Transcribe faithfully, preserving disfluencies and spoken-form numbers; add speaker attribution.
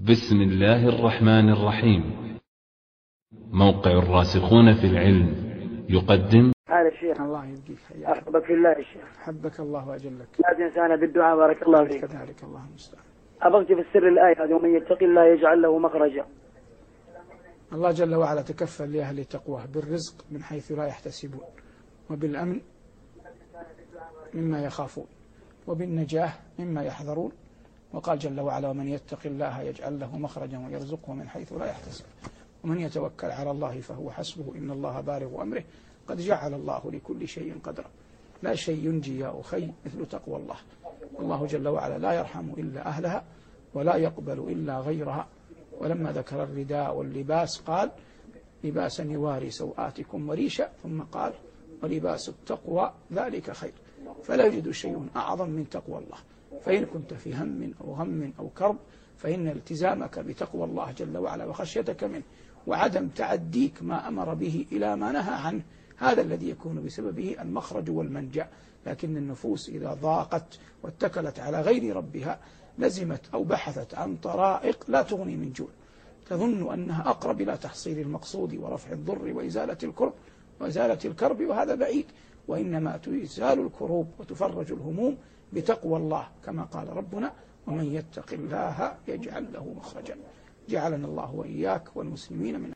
Speaker 1: بسم الله الرحمن الرحيم. موقع الراسخون في العلم يقدم.
Speaker 2: هذا الشيخ
Speaker 3: الله يبقيك،
Speaker 2: أحبك في الله يا شيخ.
Speaker 3: حبك الله وأجلك.
Speaker 2: لا تنسانا بالدعاء، بارك الله فيك.
Speaker 3: كذلك اللهم المستعان.
Speaker 2: أبغت في السر الآية هذه: ومن يتق الله يجعل له مخرجا.
Speaker 3: الله جل وعلا تكفل لأهل تقواه بالرزق من حيث لا يحتسبون، وبالأمن مما يخافون، وبالنجاة مما يحذرون. وقال جل وعلا: ومن يتق الله يجعل له مخرجا ويرزقه من حيث لا يحتسب، ومن يتوكل على الله فهو حسبه إن الله بالغ أمره قد جعل الله لكل شيء قدرا. لا شيء ينجي يا أخي مثل تقوى الله. الله جل وعلا لا يرحم إلا أهلها ولا يقبل إلا غيرها. ولما ذكر الرداء واللباس قال: لباسا يواري سوآتكم وريشا، ثم قال: ولباس التقوى ذلك خير. فلا يوجد شيء أعظم من تقوى الله. فإن كنت في هم أو غم أو كرب فإن التزامك بتقوى الله جل وعلا وخشيتك منه وعدم تعديك ما أمر به إلى ما نهى عنه هذا الذي يكون بسببه المخرج والمنجا. لكن النفوس إذا ضاقت واتكلت على غير ربها لزمت أو بحثت عن طرائق لا تغني من جوع، تظن أنها أقرب إلى تحصيل المقصود ورفع الضر وإزالة الكرب وإزالة الكرب، وهذا بعيد. وإنما تزال الكروب وتفرج الهموم بتقوى الله، كما قال ربنا: ومن يتق الله يجعل له مخرجا. جعلنا الله وإياك والمسلمين من